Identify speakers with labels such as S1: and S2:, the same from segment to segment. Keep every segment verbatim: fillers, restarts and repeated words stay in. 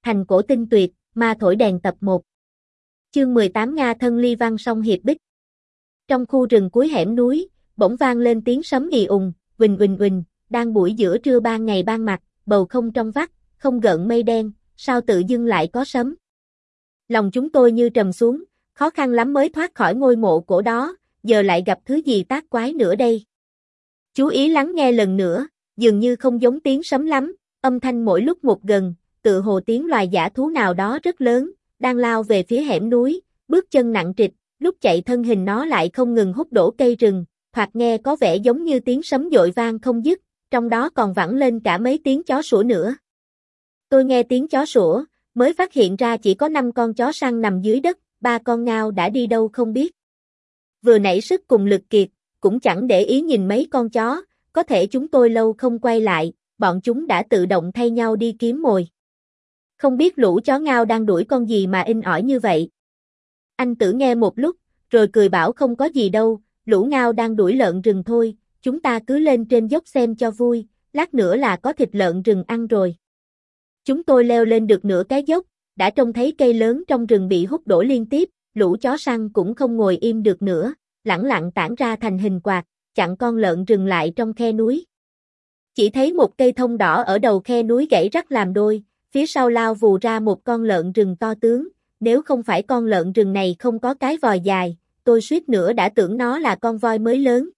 S1: Thành cổ tinh tuyệt, ma thổi đèn tập một. Chương mười tám Nga thân ly văn song hiệp bích. Trong khu rừng cuối hẻm núi, bỗng vang lên tiếng sấm ì ùng, uỳnh uỳnh uỳnh, đang buổi giữa trưa ban ngày ban mặt, bầu không trong vắt, không gợn mây đen, sao tự dưng lại có sấm. Lòng chúng tôi như trầm xuống, khó khăn lắm mới thoát khỏi ngôi mộ cổ đó, giờ lại gặp thứ gì tác quái nữa đây. Chú ý lắng nghe lần nữa, dường như không giống tiếng sấm lắm, âm thanh mỗi lúc một gần, tự hồ tiếng loài dã thú nào đó rất lớn, đang lao về phía hẻm núi, bước chân nặng trịch, lúc chạy thân hình nó lại không ngừng hút đổ cây rừng, hoặc nghe có vẻ giống như tiếng sấm dội vang không dứt, trong đó còn vẳng lên cả mấy tiếng chó sủa nữa. Tôi nghe tiếng chó sủa, mới phát hiện ra chỉ có năm con chó săn nằm dưới đất, ba con ngao đã đi đâu không biết. Vừa nảy sức cùng lực kiệt, cũng chẳng để ý nhìn mấy con chó, có thể chúng tôi lâu không quay lại, bọn chúng đã tự động thay nhau đi kiếm mồi. Không biết lũ chó ngao đang đuổi con gì mà inh ỏi như vậy. Anh Tử nghe một lúc, rồi cười bảo không có gì đâu, lũ ngao đang đuổi lợn rừng thôi, chúng ta cứ lên trên dốc xem cho vui, lát nữa là có thịt lợn rừng ăn rồi. Chúng tôi leo lên được nửa cái dốc, đã trông thấy cây lớn trong rừng bị hút đổ liên tiếp, lũ chó săn cũng không ngồi im được nữa, lẳng lặng tản ra thành hình quạt, chặn con lợn rừng lại trong khe núi. Chỉ thấy một cây thông đỏ ở đầu khe núi gãy rắc làm đôi, phía sau lao vù ra một con lợn rừng to tướng, nếu không phải con lợn rừng này không có cái vòi dài, tôi suýt nữa đã tưởng nó là con voi mới lớn.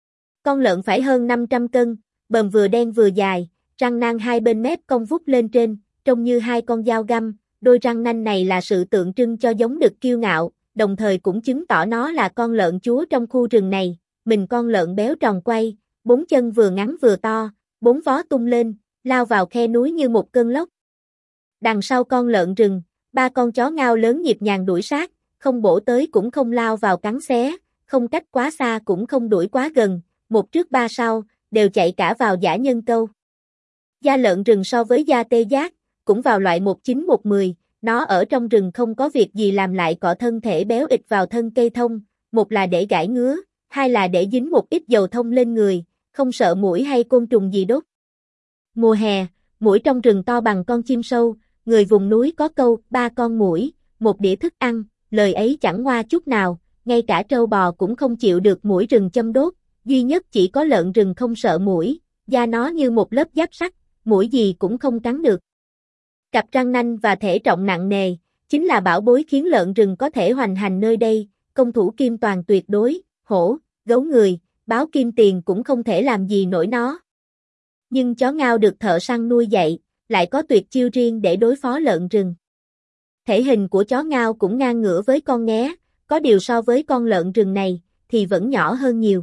S1: Con lợn phải hơn năm trăm cân, bờm vừa đen vừa dài, răng nanh hai bên mép cong vút lên trên, trông như hai con dao găm, đôi răng nanh này là sự tượng trưng cho giống đực kiêu ngạo, đồng thời cũng chứng tỏ nó là con lợn chúa trong khu rừng này, mình con lợn béo tròn quay, bốn chân vừa ngắn vừa to, bốn vó tung lên, lao vào khe núi như một cơn lốc. Đằng sau con lợn rừng, ba con chó ngao lớn nhịp nhàng đuổi sát, không bổ tới cũng không lao vào cắn xé, không cách quá xa cũng không đuổi quá gần, một trước ba sau, đều chạy cả vào dã nhân câu. Da lợn rừng so với da tê giác, cũng vào loại một chín một mười, nó ở trong rừng không có việc gì làm lại cọ thân thể béo ịch vào thân cây thông, một là để gãi ngứa, hai là để dính một ít dầu thông lên người, không sợ muỗi hay côn trùng gì đốt. Mùa hè, muỗi trong rừng to bằng con chim sâu, người vùng núi có câu ba con muỗi, một đĩa thức ăn, lời ấy chẳng ngoa chút nào, ngay cả trâu bò cũng không chịu được muỗi rừng châm đốt, duy nhất chỉ có lợn rừng không sợ muỗi, da nó như một lớp giáp sắt, muỗi gì cũng không cắn được. Cặp răng nanh và thể trọng nặng nề, chính là bảo bối khiến lợn rừng có thể hoành hành nơi đây, công thủ kim toàn tuyệt đối, hổ, gấu người, báo kim tiền cũng không thể làm gì nổi nó. Nhưng chó ngao được thợ săn nuôi dạy, lại có tuyệt chiêu riêng để đối phó lợn rừng. Thể hình của chó ngao cũng ngang ngửa với con nghé, có điều so với con lợn rừng này, thì vẫn nhỏ hơn nhiều.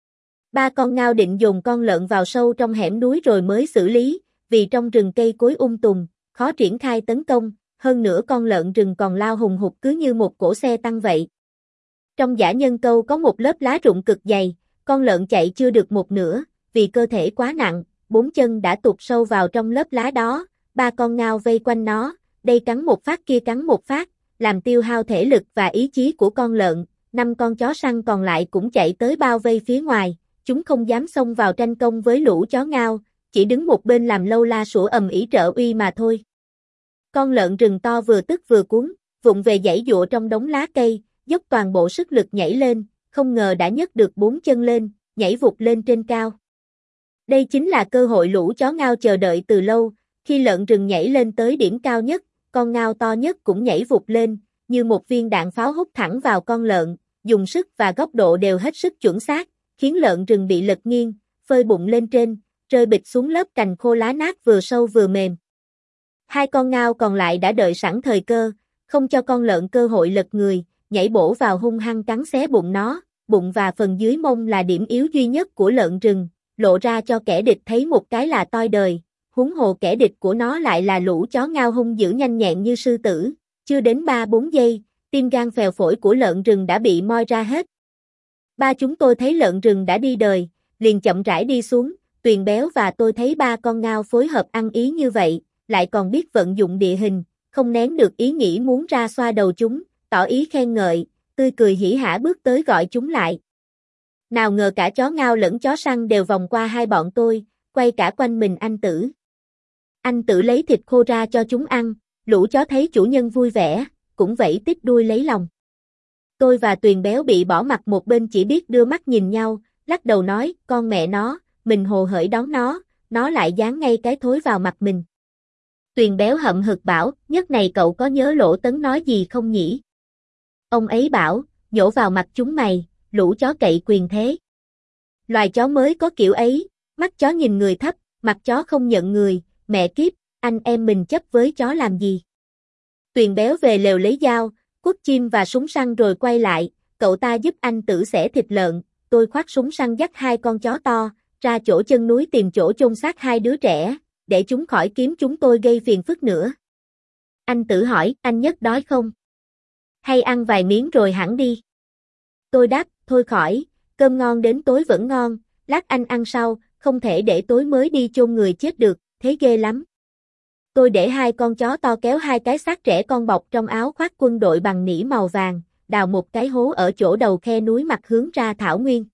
S1: Ba con ngao định dồn con lợn vào sâu trong hẻm núi rồi mới xử lý, vì trong rừng cây cối um tùm, khó triển khai tấn công, hơn nữa con lợn rừng còn lao hùng hục cứ như một cỗ xe tăng vậy. Trong dã nhân câu có một lớp lá rụng cực dày, con lợn chạy chưa được một nửa, vì cơ thể quá nặng, bốn chân đã tụt sâu vào trong lớp lá đó, ba con ngao vây quanh nó, đây cắn một phát kia cắn một phát, làm tiêu hao thể lực và ý chí của con lợn, năm con chó săn còn lại cũng chạy tới bao vây phía ngoài, chúng không dám xông vào tranh công với lũ chó ngao, chỉ đứng một bên làm lâu la sủa ầm ĩ trợ uy mà thôi. Con lợn rừng to vừa tức vừa cuống, vụng về giãy giụa trong đống lá cây, dốc toàn bộ sức lực nhảy lên, không ngờ đã nhấc được bốn chân lên, nhảy vụt lên trên cao. Đây chính là cơ hội lũ chó ngao chờ đợi từ lâu, khi lợn rừng nhảy lên tới điểm cao nhất, con ngao to nhất cũng nhảy vụt lên, như một viên đạn pháo hút thẳng vào con lợn, dùng sức và góc độ đều hết sức chuẩn xác, khiến lợn rừng bị lật nghiêng, phơi bụng lên trên, rơi bịch xuống lớp cành khô lá nát vừa sâu vừa mềm. Hai con ngao còn lại đã đợi sẵn thời cơ, không cho con lợn cơ hội lật người, nhảy bổ vào hung hăng cắn xé bụng nó, bụng và phần dưới mông là điểm yếu duy nhất của lợn rừng, lộ ra cho kẻ địch thấy một cái là toi đời, huống hồ kẻ địch của nó lại là lũ chó ngao hung dữ nhanh nhẹn như sư tử, chưa đến ba bốn giây, tim gan phèo phổi của lợn rừng đã bị moi ra hết. Ba chúng tôi thấy lợn rừng đã đi đời, liền chậm rãi đi xuống, Tuyền Béo và tôi thấy ba con ngao phối hợp ăn ý như vậy, lại còn biết vận dụng địa hình, không nén được ý nghĩ muốn ra xoa đầu chúng, tỏ ý khen ngợi, tươi cười hỉ hả bước tới gọi chúng lại. Nào ngờ cả chó ngao lẫn chó săn đều vòng qua hai bọn tôi, quay cả quanh mình anh Tử. Anh Tử lấy thịt khô ra cho chúng ăn, Lũ chó thấy chủ nhân vui vẻ, cũng vẫy tít đuôi lấy lòng. Tôi và Tuyền Béo bị bỏ mặt một bên chỉ biết đưa mắt nhìn nhau, lắc đầu nói, con mẹ nó, mình hồ hởi đón nó, nó lại dán ngay cái thối vào mặt mình. Tuyền Béo hậm hực bảo, nhất này cậu có nhớ Lỗ Tấn nói gì không nhỉ? Ông ấy bảo, nhổ vào mặt chúng mày, lũ chó cậy quyền thế. Loài chó mới có kiểu ấy, mắt chó nhìn người thấp, mặt chó không nhận người, mẹ kiếp, anh em mình chấp với chó làm gì? Tuyền Béo về lều lấy dao, quất chim và súng săn rồi quay lại, cậu ta giúp anh Tử xẻ thịt lợn, tôi khoác súng săn dắt hai con chó to, ra chỗ chân núi tìm chỗ chôn xác hai đứa trẻ, để chúng khỏi kiếm chúng tôi gây phiền phức nữa. Anh Tử hỏi, anh Nhất đói không? Hay ăn vài miếng rồi hẳn đi? Tôi đáp, thôi khỏi, cơm ngon đến tối vẫn ngon, lát anh ăn sau, không thể để tối mới đi chôn người chết được, thế ghê lắm. Tôi để hai con chó to kéo hai cái xác trẻ con bọc trong áo khoác quân đội bằng nỉ màu vàng, đào một cái hố ở chỗ đầu khe núi mặt hướng ra thảo nguyên.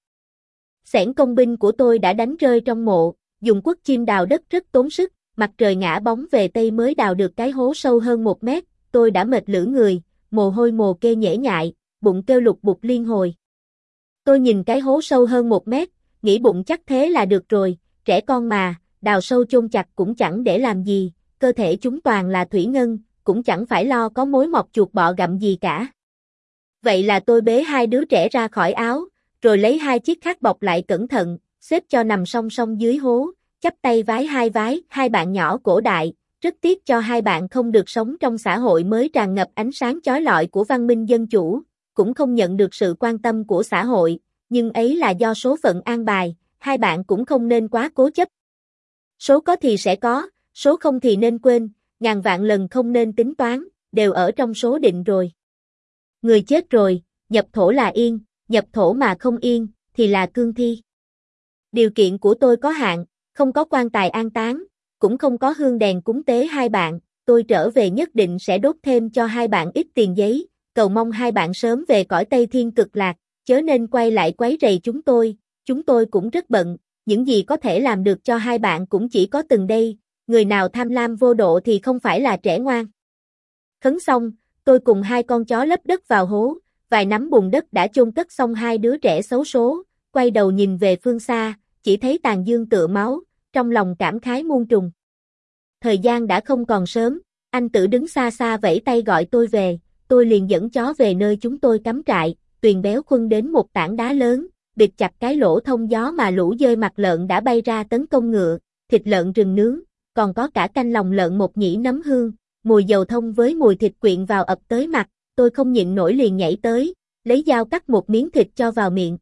S1: Xẻng công binh của tôi đã đánh rơi trong mộ, dùng quất chim đào đất rất tốn sức, mặt trời ngã bóng về tây mới đào được cái hố sâu hơn một mét, tôi đã mệt lử người, mồ hôi mồ kê nhễ nhại, bụng kêu lục bục liên hồi. Tôi nhìn cái hố sâu hơn một mét, nghĩ bụng chắc thế là được rồi, trẻ con mà, đào sâu chôn chặt cũng chẳng để làm gì, cơ thể chúng toàn là thủy ngân, cũng chẳng phải lo có mối mọt chuột bọ gặm gì cả. Vậy là tôi bế hai đứa trẻ ra khỏi áo, rồi lấy hai chiếc khác bọc lại cẩn thận, xếp cho nằm song song dưới hố, chắp tay vái hai vái, hai bạn nhỏ cổ đại, rất tiếc cho hai bạn không được sống trong xã hội mới tràn ngập ánh sáng chói lọi của văn minh dân chủ, cũng không nhận được sự quan tâm của xã hội, nhưng ấy là do số phận an bài, hai bạn cũng không nên quá cố chấp. Số có thì sẽ có, số không thì nên quên, ngàn vạn lần không nên tính toán, đều ở trong số định rồi. Người chết rồi, nhập thổ là yên, nhập thổ mà không yên, thì là cương thi. Điều kiện của tôi có hạn, không có quan tài an táng, cũng không có hương đèn cúng tế hai bạn, tôi trở về nhất định sẽ đốt thêm cho hai bạn ít tiền giấy, cầu mong hai bạn sớm về cõi Tây Thiên cực lạc, chớ nên quay lại quấy rầy chúng tôi, chúng tôi cũng rất bận, những gì có thể làm được cho hai bạn cũng chỉ có từng đây, người nào tham lam vô độ thì không phải là trẻ ngoan. Khấn xong, tôi cùng hai con chó lấp đất vào hố, vài nắm bùn đất đã chôn cất xong hai đứa trẻ xấu số, quay đầu nhìn về phương xa, chỉ thấy tàn dương tựa máu, trong lòng cảm khái muôn trùng. Thời gian đã không còn sớm, anh Tử đứng xa xa vẫy tay gọi tôi về, tôi liền dẫn chó về nơi chúng tôi cắm trại, Tuyền Béo khuân đến một tảng đá lớn, bịt chặt cái lỗ thông gió mà lũ dơi mặt lợn đã bay ra tấn công ngựa, thịt lợn rừng nướng, còn có cả canh lòng lợn một nhĩ nấm hương, mùi dầu thông với mùi thịt quyện vào ập tới mặt, tôi không nhịn nổi liền nhảy tới, lấy dao cắt một miếng thịt cho vào miệng.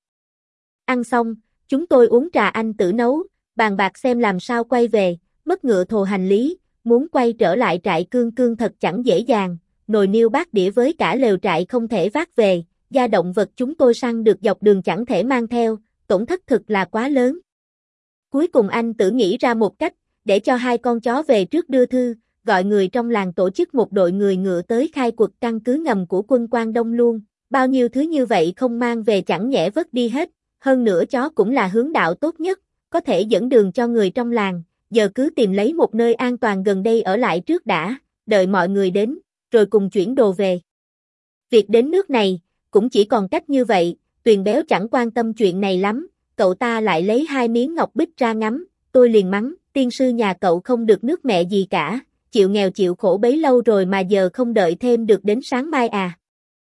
S1: Ăn xong, chúng tôi uống trà anh Tử nấu, bàn bạc xem làm sao quay về, mất ngựa thồ hành lý, muốn quay trở lại trại cương cương thật chẳng dễ dàng, nồi niêu bát đĩa với cả lều trại không thể vác về, gia động vật chúng tôi săn được dọc đường chẳng thể mang theo, tổn thất thực là quá lớn. Cuối cùng anh Tử nghĩ ra một cách, để cho hai con chó về trước đưa thư, gọi người trong làng tổ chức một đội người ngựa tới khai quật căn cứ ngầm của quân Quang Đông luôn, bao nhiêu thứ như vậy không mang về chẳng nhẽ vứt đi hết, hơn nữa chó cũng là hướng đạo tốt nhất, có thể dẫn đường cho người trong làng, giờ cứ tìm lấy một nơi an toàn gần đây ở lại trước đã, đợi mọi người đến, rồi cùng chuyển đồ về. Việc đến nước này, cũng chỉ còn cách như vậy, Tuyền Béo chẳng quan tâm chuyện này lắm, cậu ta lại lấy hai miếng ngọc bích ra ngắm, tôi liền mắng, tiên sư nhà cậu không được nước mẹ gì cả, chịu nghèo chịu khổ bấy lâu rồi mà giờ không đợi thêm được đến sáng mai à.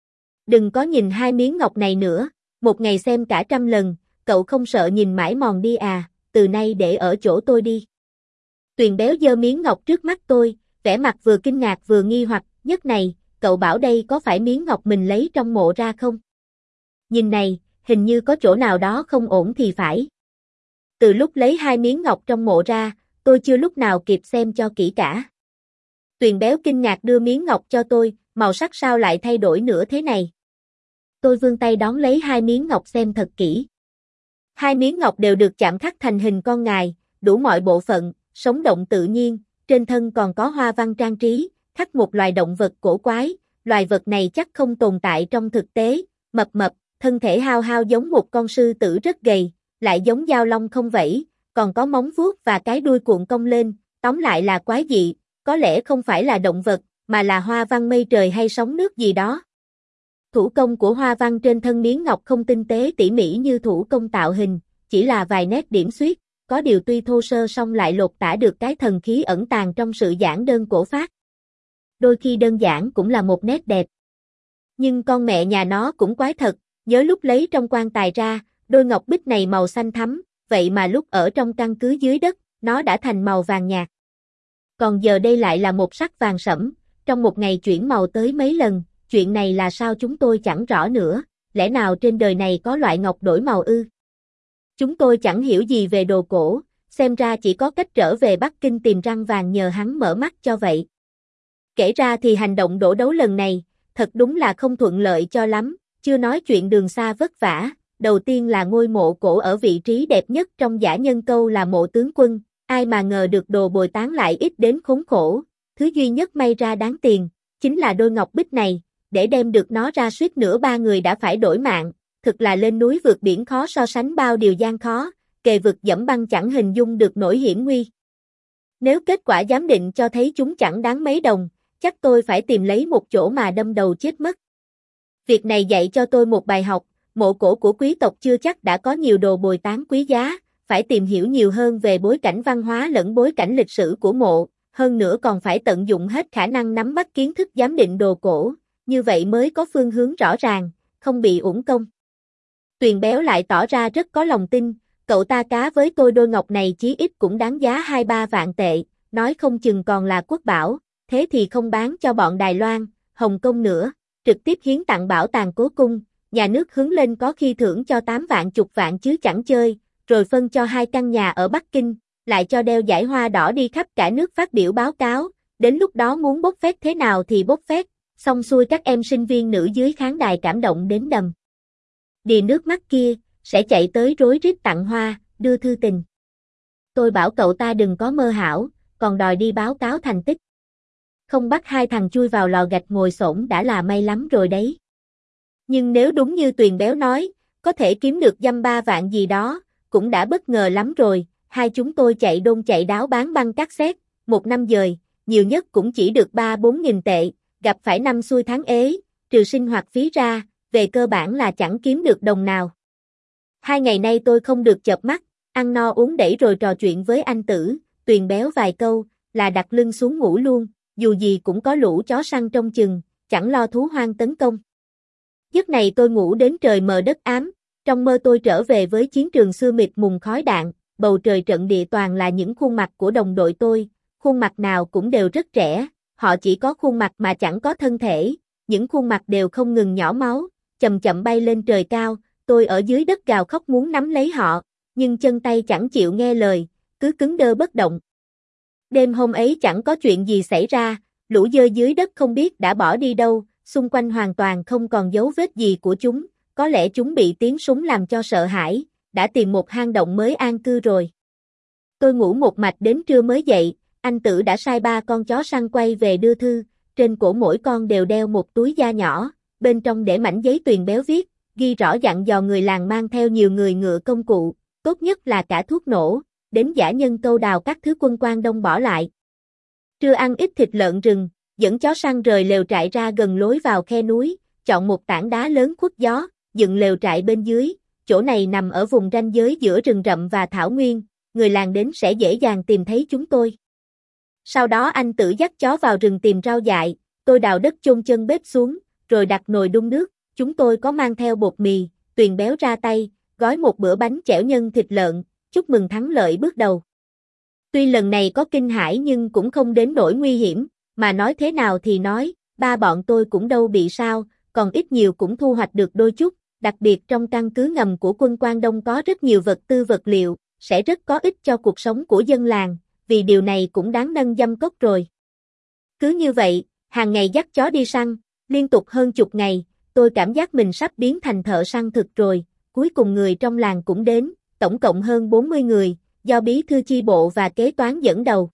S1: Đừng có nhìn hai miếng ngọc này nữa, một ngày xem cả trăm lần, cậu không sợ nhìn mãi mòn đi à, từ nay để ở chỗ tôi đi. Tuyền Béo giơ miếng ngọc trước mắt tôi, vẻ mặt vừa kinh ngạc vừa nghi hoặc, nhất này, cậu bảo đây có phải miếng ngọc mình lấy trong mộ ra không? Nhìn này, hình như có chỗ nào đó không ổn thì phải. Từ lúc lấy hai miếng ngọc trong mộ ra, tôi chưa lúc nào kịp xem cho kỹ cả. Tuyền Béo kinh ngạc đưa miếng ngọc cho tôi, màu sắc sao lại thay đổi nữa thế này? Tôi vươn tay đón lấy hai miếng ngọc xem thật kỹ. Hai miếng ngọc đều được chạm khắc thành hình con ngài, đủ mọi bộ phận, sống động tự nhiên, trên thân còn có hoa văn trang trí, khắc một loài động vật cổ quái, loài vật này chắc không tồn tại trong thực tế, mập mập, thân thể hao hao giống một con sư tử rất gầy, lại giống dao long không vẫy, còn có móng vuốt và cái đuôi cuộn cong lên, tóm lại là quái dị, có lẽ không phải là động vật, mà là hoa văn mây trời hay sóng nước gì đó. Thủ công của hoa văn trên thân miếng ngọc không tinh tế tỉ mỉ như thủ công tạo hình, chỉ là vài nét điểm xuyết, có điều tuy thô sơ song lại lột tả được cái thần khí ẩn tàng trong sự giản đơn cổ phác. Đôi khi đơn giản cũng là một nét đẹp. Nhưng con mẹ nhà nó cũng quái thật, nhớ lúc lấy trong quan tài ra, đôi ngọc bích này màu xanh thắm, vậy mà lúc ở trong căn cứ dưới đất, nó đã thành màu vàng nhạt. Còn giờ đây lại là một sắc vàng sẫm, trong một ngày chuyển màu tới mấy lần, chuyện này là sao chúng tôi chẳng rõ nữa, lẽ nào trên đời này có loại ngọc đổi màu ư? Chúng tôi chẳng hiểu gì về đồ cổ, xem ra chỉ có cách trở về Bắc Kinh tìm răng vàng nhờ hắn mở mắt cho vậy. Kể ra thì hành động đổ đấu lần này, thật đúng là không thuận lợi cho lắm, chưa nói chuyện đường xa vất vả, đầu tiên là ngôi mộ cổ ở vị trí đẹp nhất trong Dã Nhân Câu là mộ tướng quân, ai mà ngờ được đồ bồi táng lại ít đến khốn khổ, thứ duy nhất may ra đáng tiền, chính là đôi ngọc bích này, để đem được nó ra suýt nữa ba người đã phải đổi mạng, thực là lên núi vượt biển khó so sánh bao điều gian khó, kề vực dẫm băng chẳng hình dung được nỗi hiểm nguy. Nếu kết quả giám định cho thấy chúng chẳng đáng mấy đồng, chắc tôi phải tìm lấy một chỗ mà đâm đầu chết mất. Việc này dạy cho tôi một bài học, mộ cổ của quý tộc chưa chắc đã có nhiều đồ bồi táng quý giá, phải tìm hiểu nhiều hơn về bối cảnh văn hóa lẫn bối cảnh lịch sử của mộ, hơn nữa còn phải tận dụng hết khả năng nắm bắt kiến thức giám định đồ cổ, như vậy mới có phương hướng rõ ràng, không bị uổng công. Tuyền Béo lại tỏ ra rất có lòng tin, cậu ta cá với tôi đôi ngọc này chí ít cũng đáng giá hai ba vạn tệ, nói không chừng còn là quốc bảo, thế thì không bán cho bọn Đài Loan, Hồng Kông nữa, trực tiếp hiến tặng bảo tàng cố cung, nhà nước hướng lên có khi thưởng cho tám vạn chục vạn chứ chẳng chơi, rồi phân cho hai căn nhà ở Bắc Kinh, lại cho đeo giải hoa đỏ đi khắp cả nước phát biểu báo cáo, đến lúc đó muốn bốc phét thế nào thì bốc phét, xong xuôi các em sinh viên nữ dưới khán đài cảm động đến đầm đìa nước mắt kia, sẽ chạy tới rối rít tặng hoa, đưa thư tình. Tôi bảo cậu ta đừng có mơ hão, còn đòi đi báo cáo thành tích. Không bắt hai thằng chui vào lò gạch ngồi xổm đã là may lắm rồi đấy. Nhưng nếu đúng như Tuyền Béo nói, có thể kiếm được dăm ba vạn gì đó, cũng đã bất ngờ lắm rồi, hai chúng tôi chạy đôn chạy đáo bán băng cassette, một năm dời, nhiều nhất cũng chỉ được ba bốn nghìn tệ, gặp phải năm xuôi tháng ế, trừ sinh hoạt phí ra, về cơ bản là chẳng kiếm được đồng nào. Hai ngày nay tôi không được chợp mắt, ăn no uống đẩy rồi trò chuyện với anh Tử, Tuyền Béo vài câu, là đặt lưng xuống ngủ luôn, dù gì cũng có lũ chó săn trong chừng, chẳng lo thú hoang tấn công. Giấc này tôi ngủ đến trời mờ đất ám, trong mơ tôi trở về với chiến trường xưa mịt mùng khói đạn, bầu trời trận địa toàn là những khuôn mặt của đồng đội tôi, khuôn mặt nào cũng đều rất trẻ, họ chỉ có khuôn mặt mà chẳng có thân thể, những khuôn mặt đều không ngừng nhỏ máu, chậm chậm bay lên trời cao, tôi ở dưới đất gào khóc muốn nắm lấy họ, nhưng chân tay chẳng chịu nghe lời, cứ cứng đơ bất động. Đêm hôm ấy chẳng có chuyện gì xảy ra, lũ dơ dưới đất không biết đã bỏ đi đâu, xung quanh hoàn toàn không còn dấu vết gì của chúng, có lẽ chúng bị tiếng súng làm cho sợ hãi, đã tìm một hang động mới an cư rồi. Tôi ngủ một mạch đến trưa mới dậy, anh Tử đã sai ba con chó săn quay về đưa thư, trên cổ mỗi con đều đeo một túi da nhỏ, bên trong để mảnh giấy Tuyền Béo viết, ghi rõ dặn dò người làng mang theo nhiều người ngựa công cụ, tốt nhất là cả thuốc nổ, đến Dã Nhân Câu đào các thứ quân Quan Đông bỏ lại. Trưa ăn ít thịt lợn rừng, dẫn chó săn rời lều trại ra gần lối vào khe núi, chọn một tảng đá lớn khuất gió, dựng lều trại bên dưới, chỗ này nằm ở vùng ranh giới giữa rừng rậm và thảo nguyên, người làng đến sẽ dễ dàng tìm thấy chúng tôi. Sau đó anh Tử dắt chó vào rừng tìm rau dại, tôi đào đất chôn chân bếp xuống, rồi đặt nồi đun nước, chúng tôi có mang theo bột mì, Tuyền Béo ra tay, gói một bữa bánh chẻo nhân thịt lợn, chúc mừng thắng lợi bước đầu. Tuy lần này có kinh hãi nhưng cũng không đến nỗi nguy hiểm, mà nói thế nào thì nói, ba bọn tôi cũng đâu bị sao, còn ít nhiều cũng thu hoạch được đôi chút, đặc biệt trong căn cứ ngầm của quân Quan Đông có rất nhiều vật tư vật liệu, sẽ rất có ích cho cuộc sống của dân làng, vì điều này cũng đáng nâng dăm cốc rồi. Cứ như vậy, hàng ngày dắt chó đi săn, liên tục hơn chục ngày, tôi cảm giác mình sắp biến thành thợ săn thực rồi, cuối cùng người trong làng cũng đến, tổng cộng hơn bốn mươi người, do bí thư chi bộ và kế toán dẫn đầu.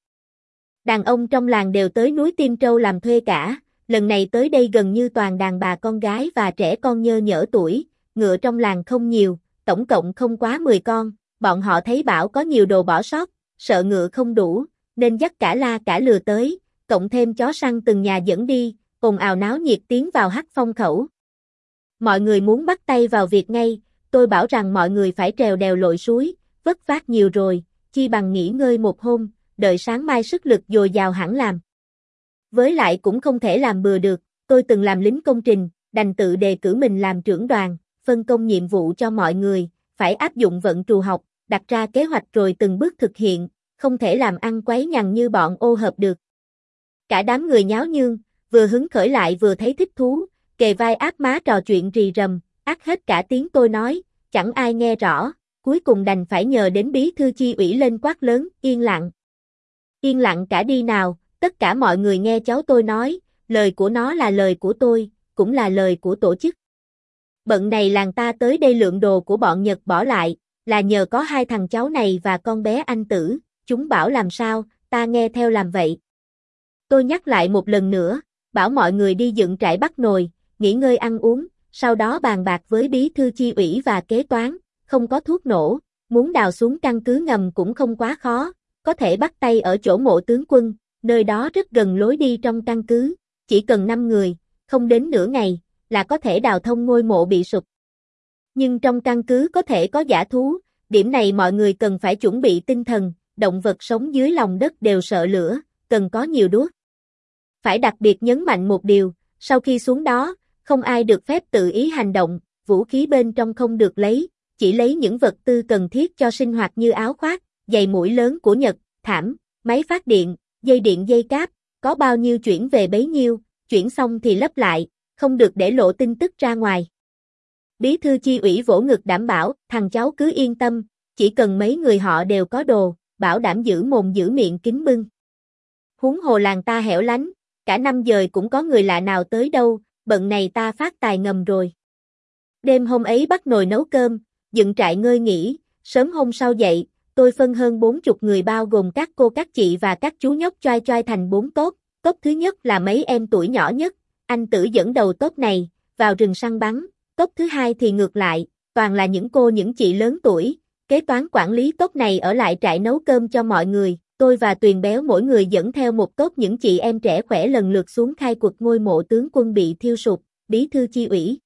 S1: Đàn ông trong làng đều tới núi Tiên Trâu làm thuê cả, lần này tới đây gần như toàn đàn bà con gái và trẻ con nhơ nhỡ tuổi, ngựa trong làng không nhiều, tổng cộng không quá mười con, bọn họ thấy bảo có nhiều đồ bỏ sót, sợ ngựa không đủ, nên dắt cả la cả lừa tới, cộng thêm chó săn từng nhà dẫn đi, ồn ào náo nhiệt tiến vào Hắc Phong khẩu. Mọi người muốn bắt tay vào việc ngay, tôi bảo rằng mọi người phải trèo đèo lội suối, vất vát nhiều rồi, chi bằng nghỉ ngơi một hôm, đợi sáng mai sức lực dồi dào hẳn làm. Với lại cũng không thể làm bừa được, tôi từng làm lính công trình, đành tự đề cử mình làm trưởng đoàn, phân công nhiệm vụ cho mọi người, phải áp dụng vận trù học, đặt ra kế hoạch rồi từng bước thực hiện, không thể làm ăn quấy nhằn như bọn ô hợp được. Cả đám người nháo nhương, vừa hứng khởi lại vừa thấy thích thú, kề vai áp má trò chuyện rì rầm, ác hết cả tiếng tôi nói, chẳng ai nghe rõ, cuối cùng đành phải nhờ đến bí thư chi ủy lên quát lớn, yên lặng. Yên lặng cả đi nào, tất cả mọi người nghe cháu tôi nói, lời của nó là lời của tôi, cũng là lời của tổ chức. Bận này làng ta tới đây lượng đồ của bọn Nhật bỏ lại, là nhờ có hai thằng cháu này và con bé anh Tử, chúng bảo làm sao, ta nghe theo làm vậy. Tôi nhắc lại một lần nữa, bảo mọi người đi dựng trại bắt nồi, nghỉ ngơi ăn uống, sau đó bàn bạc với bí thư chi ủy và kế toán, không có thuốc nổ, muốn đào xuống căn cứ ngầm cũng không quá khó, có thể bắt tay ở chỗ mộ tướng quân, nơi đó rất gần lối đi trong căn cứ, chỉ cần năm người, không đến nửa ngày, là có thể đào thông ngôi mộ bị sụp. Nhưng trong căn cứ có thể có dã thú, điểm này mọi người cần phải chuẩn bị tinh thần, động vật sống dưới lòng đất đều sợ lửa, cần có nhiều đuốc. Phải đặc biệt nhấn mạnh một điều, sau khi xuống đó, không ai được phép tự ý hành động, vũ khí bên trong không được lấy, chỉ lấy những vật tư cần thiết cho sinh hoạt như áo khoác, giày mũi lớn của Nhật, thảm, máy phát điện, dây điện dây cáp, có bao nhiêu chuyển về bấy nhiêu, chuyển xong thì lấp lại, không được để lộ tin tức ra ngoài. Bí thư chi ủy vỗ ngực đảm bảo, thằng cháu cứ yên tâm, chỉ cần mấy người họ đều có đồ, bảo đảm giữ mồm giữ miệng kín bưng. Huống hồ làng ta hẻo lánh, cả năm giờ cũng có người lạ nào tới đâu, bận này ta phát tài ngầm rồi. Đêm hôm ấy bắt nồi nấu cơm, dựng trại ngơi nghỉ, sớm hôm sau dậy, tôi phân hơn bốn chục người bao gồm các cô các chị và các chú nhóc choai choai thành bốn tốp. Tốp thứ nhất là mấy em tuổi nhỏ nhất, anh Tử dẫn đầu tốp này, vào rừng săn bắn. Tốp thứ hai thì ngược lại, toàn là những cô những chị lớn tuổi, kế toán quản lý tốp này ở lại trại nấu cơm cho mọi người. Tôi và Tuyền Béo mỗi người dẫn theo một tốp những chị em trẻ khỏe lần lượt xuống khai quật ngôi mộ tướng quân bị thiêu sụp, bí thư chi ủy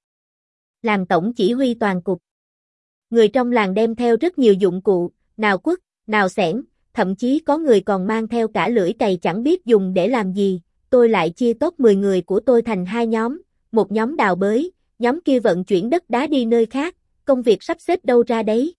S1: làm tổng chỉ huy toàn cục. Người trong làng đem theo rất nhiều dụng cụ, nào quất, nào xẻng, thậm chí có người còn mang theo cả lưỡi cày chẳng biết dùng để làm gì. Tôi lại chia top mười người của tôi thành hai nhóm, một nhóm đào bới, nhóm kia vận chuyển đất đá đi nơi khác, công việc sắp xếp đâu ra đấy.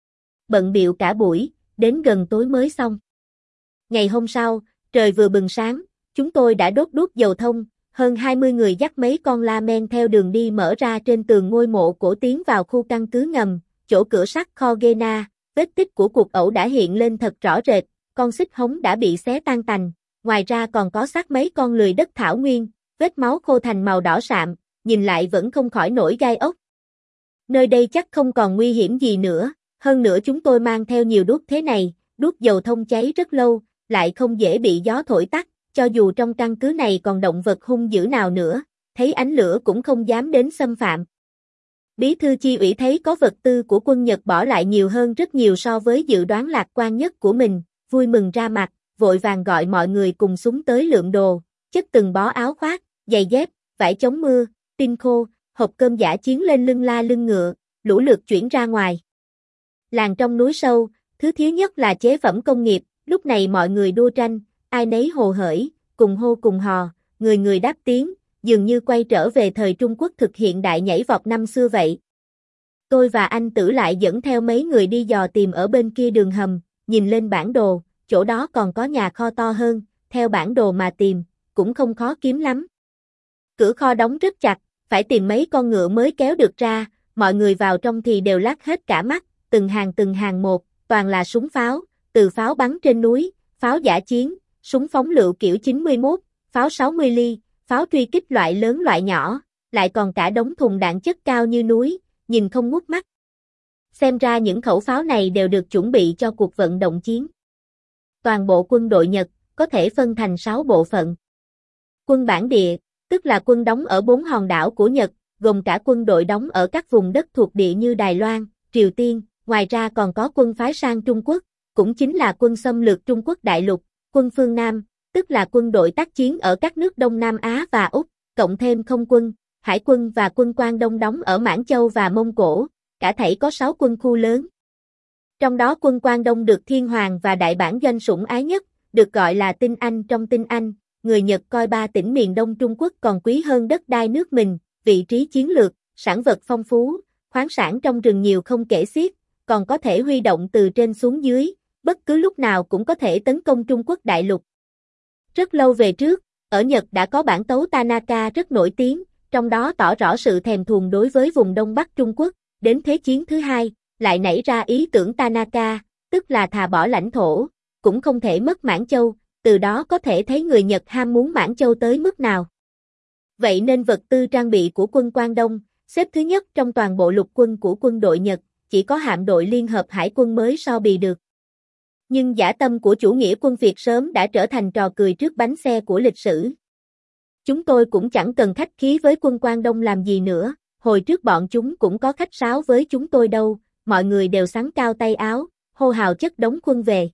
S1: Bận bịu cả buổi, đến gần tối mới xong. Ngày hôm sau, trời vừa bừng sáng, chúng tôi đã đốt đuốc dầu thông, hơn hai mươi người dắt mấy con la men theo đường đi mở ra trên tường ngôi mộ cổ tiến vào khu căn cứ ngầm, chỗ cửa sắt kho Gena, vết tích của cuộc ẩu đã hiện lên thật rõ rệt, con xích hống đã bị xé tan tành, ngoài ra còn có xác mấy con lười đất thảo nguyên, vết máu khô thành màu đỏ sạm, nhìn lại vẫn không khỏi nổi gai ốc. Nơi đây chắc không còn nguy hiểm gì nữa, hơn nữa chúng tôi mang theo nhiều đuốc thế này, đuốc dầu thông cháy rất lâu, lại không dễ bị gió thổi tắt, cho dù trong căn cứ này còn động vật hung dữ nào nữa, thấy ánh lửa cũng không dám đến xâm phạm. Bí thư chi ủy thấy có vật tư của quân Nhật bỏ lại nhiều hơn rất nhiều so với dự đoán lạc quan nhất của mình, vui mừng ra mặt, vội vàng gọi mọi người cùng xuống tới lượm đồ, chất từng bó áo khoác, giày dép, vải chống mưa, tin khô, hộp cơm dã chiến lên lưng la lưng ngựa, lũ lượt chuyển ra ngoài. Làng trong núi sâu, thứ thiếu nhất là chế phẩm công nghiệp, lúc này mọi người đua tranh, ai nấy hồ hởi, cùng hô cùng hò, người người đáp tiếng, dường như quay trở về thời Trung Quốc thực hiện đại nhảy vọt năm xưa vậy. Tôi và anh Tử lại dẫn theo mấy người đi dò tìm ở bên kia đường hầm, nhìn lên bản đồ, chỗ đó còn có nhà kho to hơn, theo bản đồ mà tìm, cũng không khó kiếm lắm. Cửa kho đóng rất chặt, phải tìm mấy con ngựa mới kéo được ra, mọi người vào trong thì đều lác hết cả mắt, từng hàng từng hàng một, toàn là súng pháo, từ pháo bắn trên núi, pháo dã chiến, súng phóng lựu kiểu chín mươi mốt, pháo sáu mươi ly, pháo truy kích loại lớn loại nhỏ, lại còn cả đống thùng đạn chất cao như núi, nhìn không ngút mắt. Xem ra những khẩu pháo này đều được chuẩn bị cho cuộc vận động chiến. Toàn bộ quân đội Nhật có thể phân thành sáu bộ phận. Quân bản địa, tức là quân đóng ở bốn hòn đảo của Nhật, gồm cả quân đội đóng ở các vùng đất thuộc địa như Đài Loan, Triều Tiên, ngoài ra còn có quân phái sang Trung Quốc, cũng chính là quân xâm lược Trung Quốc đại lục, quân phương Nam, tức là quân đội tác chiến ở các nước Đông Nam Á và Úc, cộng thêm không quân, hải quân và quân Quang Đông đóng ở Mãn Châu và Mông Cổ, cả thảy có sáu quân khu lớn. Trong đó quân Quang Đông được Thiên Hoàng và Đại Bản Doanh sủng ái nhất, được gọi là tinh Anh trong tinh Anh, người Nhật coi ba tỉnh miền Đông Trung Quốc còn quý hơn đất đai nước mình, vị trí chiến lược, sản vật phong phú, khoáng sản trong rừng nhiều không kể xiết, còn có thể huy động từ trên xuống dưới, bất cứ lúc nào cũng có thể tấn công Trung Quốc đại lục. Rất lâu về trước, ở Nhật đã có bản tấu Tanaka rất nổi tiếng, trong đó tỏ rõ sự thèm thuồng đối với vùng Đông Bắc Trung Quốc, đến Thế chiến thứ hai, lại nảy ra ý tưởng Tanaka, tức là thà bỏ lãnh thổ, cũng không thể mất Mãn Châu, từ đó có thể thấy người Nhật ham muốn Mãn Châu tới mức nào. Vậy nên vật tư trang bị của quân Quang Đông, xếp thứ nhất trong toàn bộ lục quân của quân đội Nhật, chỉ có hạm đội Liên hợp Hải quân mới so bì được. Nhưng dã tâm của chủ nghĩa quân Việt sớm đã trở thành trò cười trước bánh xe của lịch sử. Chúng tôi cũng chẳng cần khách khí với quân Quang Đông làm gì nữa, hồi trước bọn chúng cũng có khách sáo với chúng tôi đâu, mọi người đều xắn cao tay áo, hô hào chất đống quân về.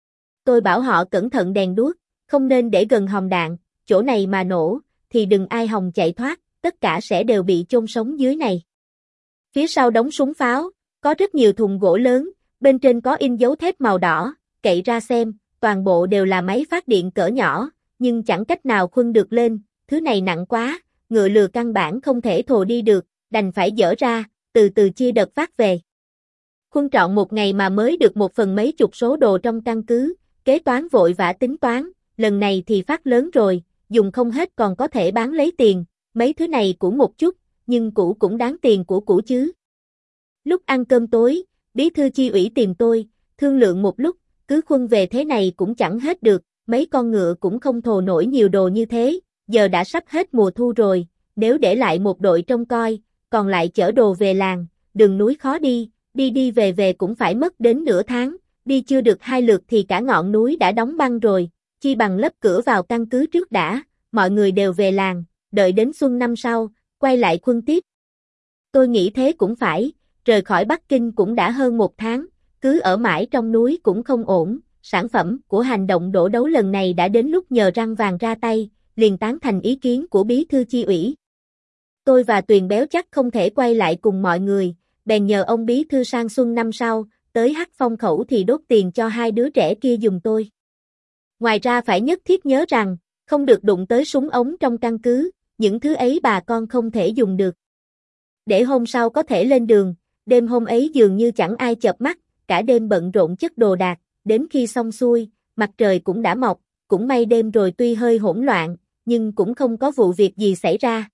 S1: Tôi bảo họ cẩn thận đèn đuốc, không nên để gần hòm đạn, chỗ này mà nổ, thì đừng ai hòng chạy thoát, tất cả sẽ đều bị chôn sống dưới này. Phía sau đống súng pháo, có rất nhiều thùng gỗ lớn, bên trên có in dấu thép màu đỏ, cậy ra xem, toàn bộ đều là máy phát điện cỡ nhỏ, nhưng chẳng cách nào khuân được lên, thứ này nặng quá, ngựa lừa căn bản không thể thồ đi được, đành phải dỡ ra, từ từ chia đợt phát về. Khuân trọn một ngày mà mới được một phần mấy chục số đồ trong căn cứ, kế toán vội vã tính toán, lần này thì phát lớn rồi, dùng không hết còn có thể bán lấy tiền, mấy thứ này cũ một chút, nhưng cũ cũng đáng tiền của cũ chứ. Lúc ăn cơm tối, bí thư chi ủy tìm tôi, thương lượng một lúc, cứ khuân về thế này cũng chẳng hết được, mấy con ngựa cũng không thồ nổi nhiều đồ như thế, giờ đã sắp hết mùa thu rồi, nếu để lại một đội trông coi, còn lại chở đồ về làng, đường núi khó đi, đi đi về về cũng phải mất đến nửa tháng, đi chưa được hai lượt thì cả ngọn núi đã đóng băng rồi, chi bằng lấp cửa vào căn cứ trước đã, mọi người đều về làng, đợi đến xuân năm sau, quay lại khuân tiếp. Tôi nghĩ thế cũng phải, rời khỏi Bắc Kinh cũng đã hơn một tháng, cứ ở mãi trong núi cũng không ổn, sản phẩm của hành động đổ đấu lần này đã đến lúc nhờ Răng Vàng ra tay, liền tán thành ý kiến của bí thư chi ủy. Tôi và Tuyền Béo chắc không thể quay lại cùng mọi người, bèn nhờ ông bí thư sang xuân năm sau, tới Hắc Phong khẩu thì đốt tiền cho hai đứa trẻ kia giùm tôi. Ngoài ra phải nhất thiết nhớ rằng, không được đụng tới súng ống trong căn cứ, những thứ ấy bà con không thể dùng được. Để hôm sau có thể lên đường, đêm hôm ấy dường như chẳng ai chợp mắt, cả đêm bận rộn chất đồ đạc, đến khi xong xuôi, mặt trời cũng đã mọc, cũng may đêm rồi tuy hơi hỗn loạn, nhưng cũng không có vụ việc gì xảy ra.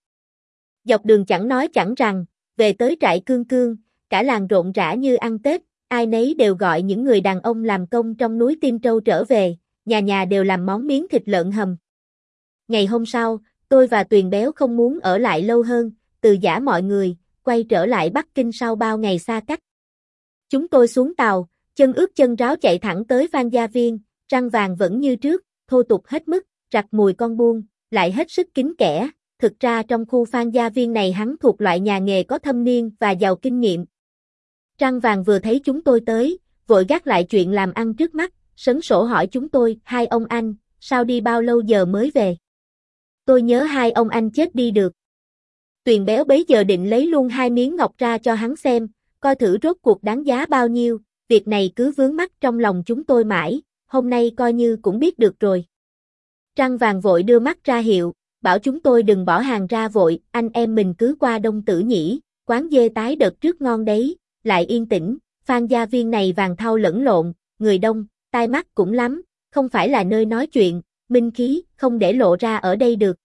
S1: Dọc đường chẳng nói chẳng rằng, về tới trại Cương Cương, cả làng rộn rã như ăn Tết, ai nấy đều gọi những người đàn ông làm công trong núi Tim Trâu trở về, nhà nhà đều làm món miếng thịt lợn hầm. Ngày hôm sau, tôi và Tuyền Béo không muốn ở lại lâu hơn, từ giã mọi người, quay trở lại Bắc Kinh sau bao ngày xa cách. Chúng tôi xuống tàu, chân ướt chân ráo chạy thẳng tới Phan Gia Viên, Răng Vàng vẫn như trước, thô tục hết mức, rặt mùi con buôn, lại hết sức kín kẽ. Thực ra trong khu Phan Gia Viên này hắn thuộc loại nhà nghề có thâm niên và giàu kinh nghiệm. Răng Vàng vừa thấy chúng tôi tới, vội gác lại chuyện làm ăn trước mắt, sấn sổ hỏi chúng tôi, hai ông anh, sao đi bao lâu giờ mới về? Tôi nhớ hai ông anh chết đi được. Tuyền Béo bấy giờ định lấy luôn hai miếng ngọc ra cho hắn xem, coi thử rốt cuộc đáng giá bao nhiêu, việc này cứ vướng mắc trong lòng chúng tôi mãi, hôm nay coi như cũng biết được rồi. Răng Vàng vội đưa mắt ra hiệu, bảo chúng tôi đừng bỏ hàng ra vội, anh em mình cứ qua Đông Tử nhỉ, quán dê tái đợt trước ngon đấy, lại yên tĩnh, Phan Gia Viên này vàng thau lẫn lộn, người đông, tai mắt cũng lắm, không phải là nơi nói chuyện, minh khí, không để lộ ra ở đây được.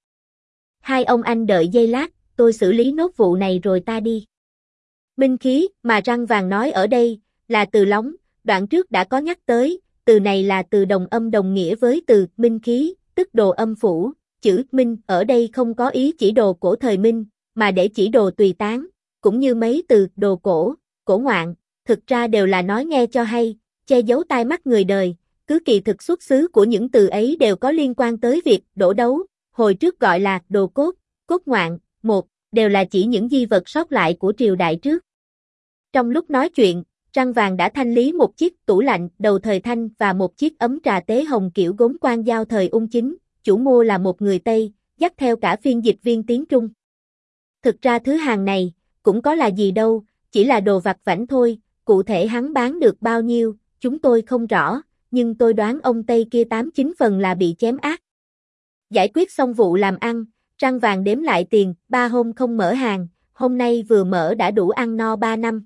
S1: Hai ông anh đợi giây lát, tôi xử lý nốt vụ này rồi ta đi. Minh khí, mà Răng Vàng nói ở đây, là từ lóng, đoạn trước đã có nhắc tới, từ này là từ đồng âm đồng nghĩa với từ minh khí, tức đồ âm phủ. Chữ Minh ở đây không có ý chỉ đồ cổ thời Minh, mà để chỉ đồ tùy tán, cũng như mấy từ đồ cổ, cổ ngoạn, thực ra đều là nói nghe cho hay, che giấu tai mắt người đời, cứ kỳ thực xuất xứ của những từ ấy đều có liên quan tới việc đổ đấu, hồi trước gọi là đồ cốt, cốt ngoạn, một, đều là chỉ những di vật sót lại của triều đại trước. Trong lúc nói chuyện, Răng vàng đã thanh lý một chiếc tủ lạnh đầu thời Thanh và một chiếc ấm trà tế hồng kiểu gốm quan giao thời Ung Chính, chủ mua là một người Tây, dắt theo cả phiên dịch viên tiếng Trung. Thực ra thứ hàng này, cũng có là gì đâu, chỉ là đồ vặt vãnh thôi, cụ thể hắn bán được bao nhiêu, chúng tôi không rõ, nhưng tôi đoán ông Tây kia tám chín phần là bị chém ác. Giải quyết xong vụ làm ăn, Răng vàng đếm lại tiền, ba hôm không mở hàng, hôm nay vừa mở đã đủ ăn no ba năm.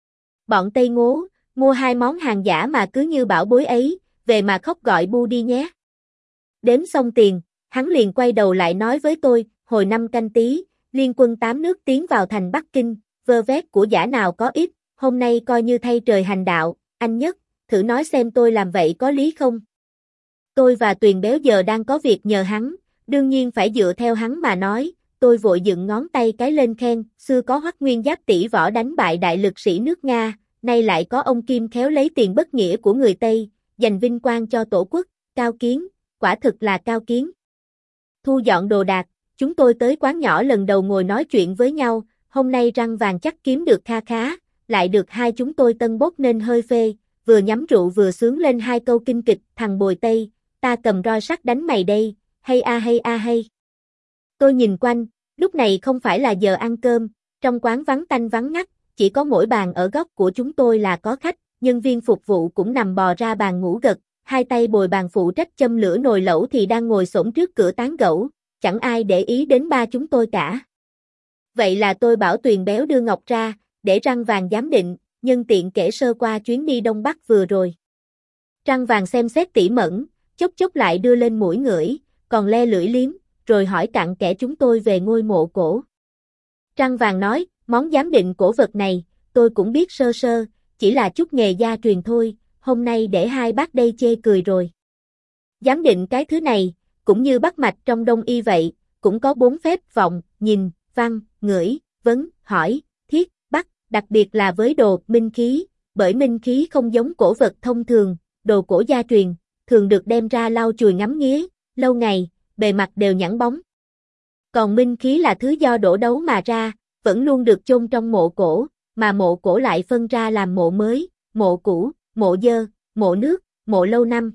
S1: Bọn Tây ngố, mua hai món hàng giả mà cứ như bảo bối ấy, về mà khóc gọi bu đi nhé. Đếm xong tiền, hắn liền quay đầu lại nói với tôi, hồi năm Canh Tý, liên quân tám nước tiến vào thành Bắc Kinh, vơ vét của giả nào có ít, hôm nay coi như thay trời hành đạo, anh Nhất, thử nói xem tôi làm vậy có lý không? Tôi và Tuyền Béo giờ đang có việc nhờ hắn, đương nhiên phải dựa theo hắn mà nói, tôi vội dựng ngón tay cái lên khen, xưa có Hoắc Nguyên Giáp tỷ võ đánh bại đại lực sĩ nước Nga, nay lại có ông Kim khéo lấy tiền bất nghĩa của người Tây, giành vinh quang cho tổ quốc, cao kiến, quả thực là cao kiến. Thu dọn đồ đạc, chúng tôi tới quán nhỏ lần đầu ngồi nói chuyện với nhau, hôm nay Răng vàng chắc kiếm được kha khá, lại được hai chúng tôi tân bốc nên hơi phê, vừa nhắm rượu vừa sướng lên hai câu kinh kịch, thằng Bồi Tây, ta cầm roi sắt đánh mày đây, hay a hay a hay. Tôi nhìn quanh, lúc này không phải là giờ ăn cơm, trong quán vắng tanh vắng ngắt, chỉ có mỗi bàn ở góc của chúng tôi là có khách, nhân viên phục vụ cũng nằm bò ra bàn ngủ gật, hai tay bồi bàn phụ trách châm lửa nồi lẩu thì đang ngồi xổm trước cửa tán gẫu, chẳng ai để ý đến ba chúng tôi cả. Vậy là tôi bảo Tuyền Béo đưa Ngọc ra, để Răng vàng giám định, nhân tiện kể sơ qua chuyến đi Đông Bắc vừa rồi. Răng vàng xem xét tỉ mẩn, chốc chốc lại đưa lên mũi ngửi, còn le lưỡi liếm, rồi hỏi cặn kẽ chúng tôi về ngôi mộ cổ. Răng vàng nói, món giám định cổ vật này, tôi cũng biết sơ sơ, chỉ là chút nghề gia truyền thôi, hôm nay để hai bác đây chê cười rồi. Giám định cái thứ này, cũng như bắt mạch trong Đông y vậy, cũng có bốn phép vọng, nhìn, văn, ngửi, vấn, hỏi, thiết, bắt, đặc biệt là với đồ minh khí, bởi minh khí không giống cổ vật thông thường, đồ cổ gia truyền, thường được đem ra lau chùi ngắm nghía, lâu ngày, bề mặt đều nhẵn bóng. Còn minh khí là thứ do đổ đấu mà ra, vẫn luôn được chôn trong mộ cổ, mà mộ cổ lại phân ra làm mộ mới, mộ cũ, mộ dơ, mộ nước, mộ lâu năm.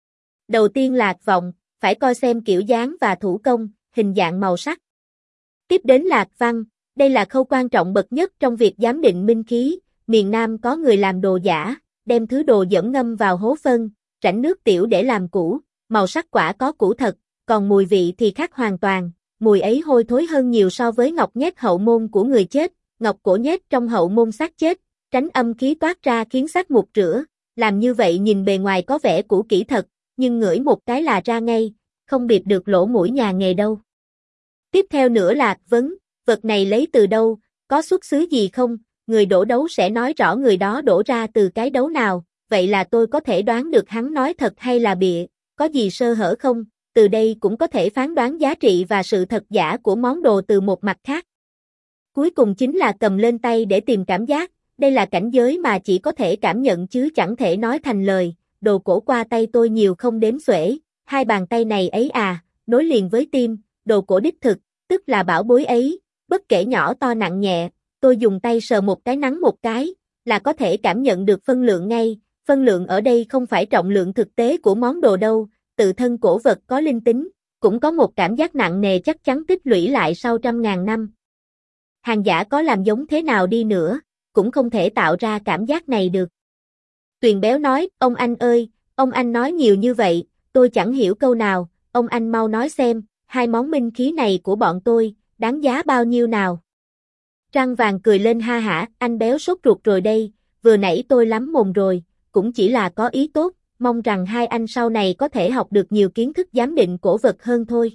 S1: Đầu tiên là vọng, phải coi xem kiểu dáng và thủ công, hình dạng màu sắc. Tiếp đến là văn, đây là khâu quan trọng bậc nhất trong việc giám định minh khí, miền Nam có người làm đồ giả, đem thứ đồ dẫm ngâm vào hố phân, rãnh nước tiểu để làm cũ, màu sắc quả có cũ thật, còn mùi vị thì khác hoàn toàn, mùi ấy hôi thối hơn nhiều so với ngọc nhét hậu môn của người chết, ngọc cổ nhét trong hậu môn xác chết, tránh âm khí toát ra khiến xác mục rửa, làm như vậy nhìn bề ngoài có vẻ cũ kỹ thật, nhưng ngửi một cái là ra ngay, không bịp được lỗ mũi nhà nghề đâu. Tiếp theo nữa là vấn, vật này lấy từ đâu, có xuất xứ gì không, người đổ đấu sẽ nói rõ người đó đổ ra từ cái đấu nào, vậy là tôi có thể đoán được hắn nói thật hay là bịa, có gì sơ hở không, từ đây cũng có thể phán đoán giá trị và sự thật giả của món đồ từ một mặt khác. Cuối cùng chính là cầm lên tay để tìm cảm giác, đây là cảnh giới mà chỉ có thể cảm nhận chứ chẳng thể nói thành lời, đồ cổ qua tay tôi nhiều không đếm xuể, hai bàn tay này ấy à, nối liền với tim, đồ cổ đích thực, tức là bảo bối ấy, bất kể nhỏ to nặng nhẹ, tôi dùng tay sờ một cái nắng một cái, là có thể cảm nhận được phân lượng ngay, phân lượng ở đây không phải trọng lượng thực tế của món đồ đâu, tự thân cổ vật có linh tính, cũng có một cảm giác nặng nề chắc chắn tích lũy lại sau trăm ngàn năm. Hàng giả có làm giống thế nào đi nữa, cũng không thể tạo ra cảm giác này được. Tuyền Béo nói, ông anh ơi, ông anh nói nhiều như vậy, tôi chẳng hiểu câu nào, ông anh mau nói xem, hai món minh khí này của bọn tôi, đáng giá bao nhiêu nào? Răng vàng cười lên ha hả, anh Béo sốt ruột rồi đây, vừa nãy tôi lắm mồm rồi, cũng chỉ là có ý tốt, mong rằng hai anh sau này có thể học được nhiều kiến thức giám định cổ vật hơn thôi.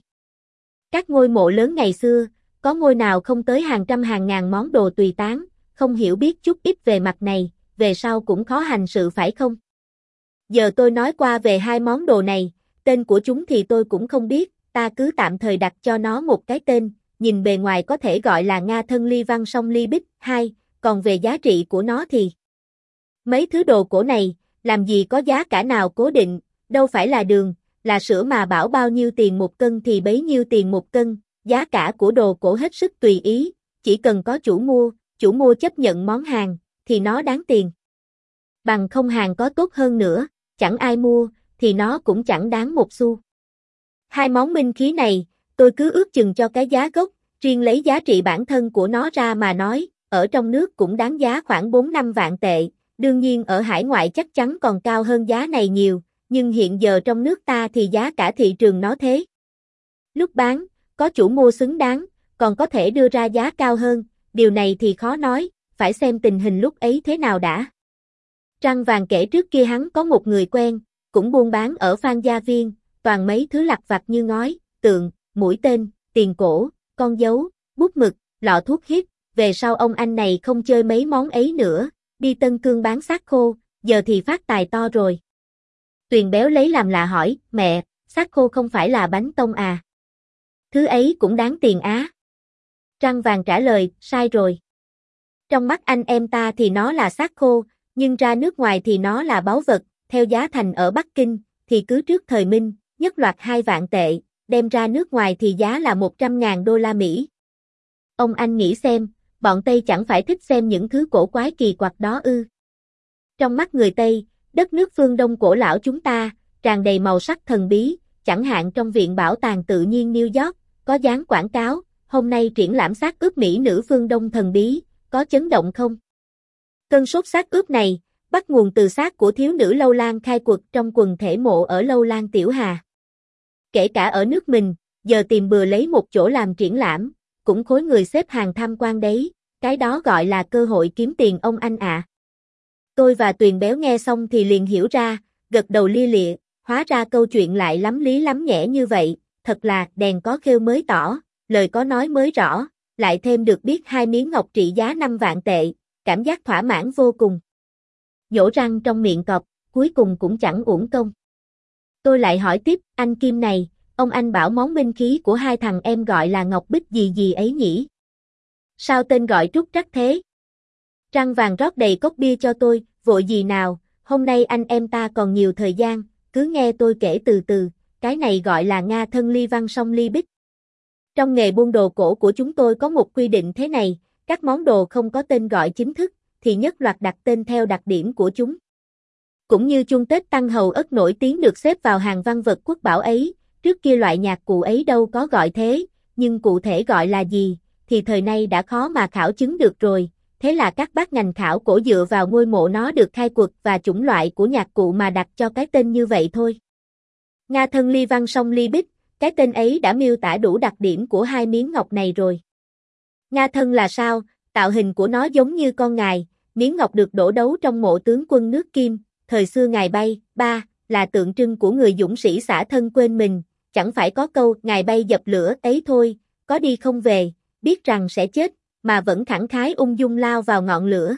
S1: Các ngôi mộ lớn ngày xưa, có ngôi nào không tới hàng trăm hàng ngàn món đồ tùy tán, không hiểu biết chút ít về mặt này, về sau cũng khó hành sự phải không? Giờ tôi nói qua về hai món đồ này, tên của chúng thì tôi cũng không biết, ta cứ tạm thời đặt cho nó một cái tên, nhìn bề ngoài có thể gọi là Nga thân ly văn song ly bích, hai, còn về giá trị của nó thì mấy thứ đồ cổ này, làm gì có giá cả nào cố định, đâu phải là đường, là sữa mà bảo bao nhiêu tiền một cân thì bấy nhiêu tiền một cân, giá cả của đồ cổ hết sức tùy ý, chỉ cần có chủ mua, chủ mua chấp nhận món hàng, thì nó đáng tiền. bằng không hàng có tốt hơn nữa, chẳng ai mua, thì nó cũng chẳng đáng một xu. Hai món minh khí này, tôi cứ ước chừng cho cái giá gốc, riêng lấy giá trị bản thân của nó ra mà nói, ở trong nước cũng đáng giá khoảng bốn năm vạn tệ, đương nhiên ở hải ngoại chắc chắn còn cao hơn giá này nhiều, nhưng hiện giờ trong nước ta thì giá cả thị trường nó thế. Lúc bán, có chủ mua xứng đáng, còn có thể đưa ra giá cao hơn, điều này thì khó nói, phải xem tình hình lúc ấy thế nào đã. Trăng vàng kể trước kia hắn có một người quen, cũng buôn bán ở Phan Gia Viên, toàn mấy thứ lặt vặt như ngói, tượng, mũi tên, tiền cổ, con dấu, bút mực, lọ thuốc hít, về sau ông anh này không chơi mấy món ấy nữa, đi Tân Cương bán xác khô, giờ thì phát tài to rồi. Tuyền béo lấy làm lạ hỏi, mẹ, xác khô không phải là bánh tông à? Thứ ấy cũng đáng tiền á. Trăng vàng trả lời, sai rồi. Trong mắt anh em ta thì nó là xác khô, nhưng ra nước ngoài thì nó là báu vật, theo giá thành ở Bắc Kinh, thì cứ trước thời Minh, nhất loạt hai vạn tệ, đem ra nước ngoài thì giá là một trăm ngàn đô la Mỹ. Ông anh nghĩ xem, bọn Tây chẳng phải thích xem những thứ cổ quái kỳ quặc đó ư. Trong mắt người Tây, đất nước phương Đông cổ lão chúng ta, tràn đầy màu sắc thần bí, chẳng hạn trong Viện Bảo tàng Tự nhiên New York, có dán quảng cáo, hôm nay triển lãm xác ướp Mỹ nữ phương Đông thần bí, có chấn động không? Cơn sốt xác ướp này, bắt nguồn từ xác của thiếu nữ Lâu Lan khai quật trong quần thể mộ ở Lâu Lan Tiểu Hà. Kể cả ở nước mình, giờ tìm bừa lấy một chỗ làm triển lãm, cũng khối người xếp hàng tham quan đấy, cái đó gọi là cơ hội kiếm tiền ông anh ạ. À. Tôi và Tuyền béo nghe xong thì liền hiểu ra, gật đầu lia lịa, hóa ra câu chuyện lại lắm lý lắm nhẽ như vậy, thật là đèn có khêu mới tỏ, lời có nói mới rõ, lại thêm được biết hai miếng ngọc trị giá năm vạn tệ, cảm giác thỏa mãn vô cùng. Nhổ răng trong miệng cọp, cuối cùng cũng chẳng uổng công. Tôi lại hỏi tiếp, anh Kim này, ông anh bảo món minh khí của hai thằng em gọi là ngọc bích gì gì ấy nhỉ? Sao tên gọi trúc trắc thế? Trăng vàng rót đầy cốc bia cho tôi, vội gì nào, hôm nay anh em ta còn nhiều thời gian, cứ nghe tôi kể từ từ, cái này gọi là Nga thân ly văn song ly bích. Trong nghề buôn đồ cổ của chúng tôi có một quy định thế này, các món đồ không có tên gọi chính thức, thì nhất loạt đặt tên theo đặc điểm của chúng. Cũng như chuông Tết Tăng Hầu Ất nổi tiếng được xếp vào hàng văn vật quốc bảo ấy, trước kia loại nhạc cụ ấy đâu có gọi thế, nhưng cụ thể gọi là gì, thì thời nay đã khó mà khảo chứng được rồi, thế là các bác ngành khảo cổ dựa vào ngôi mộ nó được khai quật và chủng loại của nhạc cụ mà đặt cho cái tên như vậy thôi. Nga thân ly văn song ly bích, cái tên ấy đã miêu tả đủ đặc điểm của hai miếng ngọc này rồi. Nga thân là sao? Tạo hình của nó giống như con ngài, miếng ngọc được đổ đấu trong mộ tướng quân nước Kim, thời xưa ngài bay, ba, là tượng trưng của người dũng sĩ xả thân quên mình, chẳng phải có câu ngài bay dập lửa ấy thôi, có đi không về, biết rằng sẽ chết, mà vẫn khẳng khái ung dung lao vào ngọn lửa.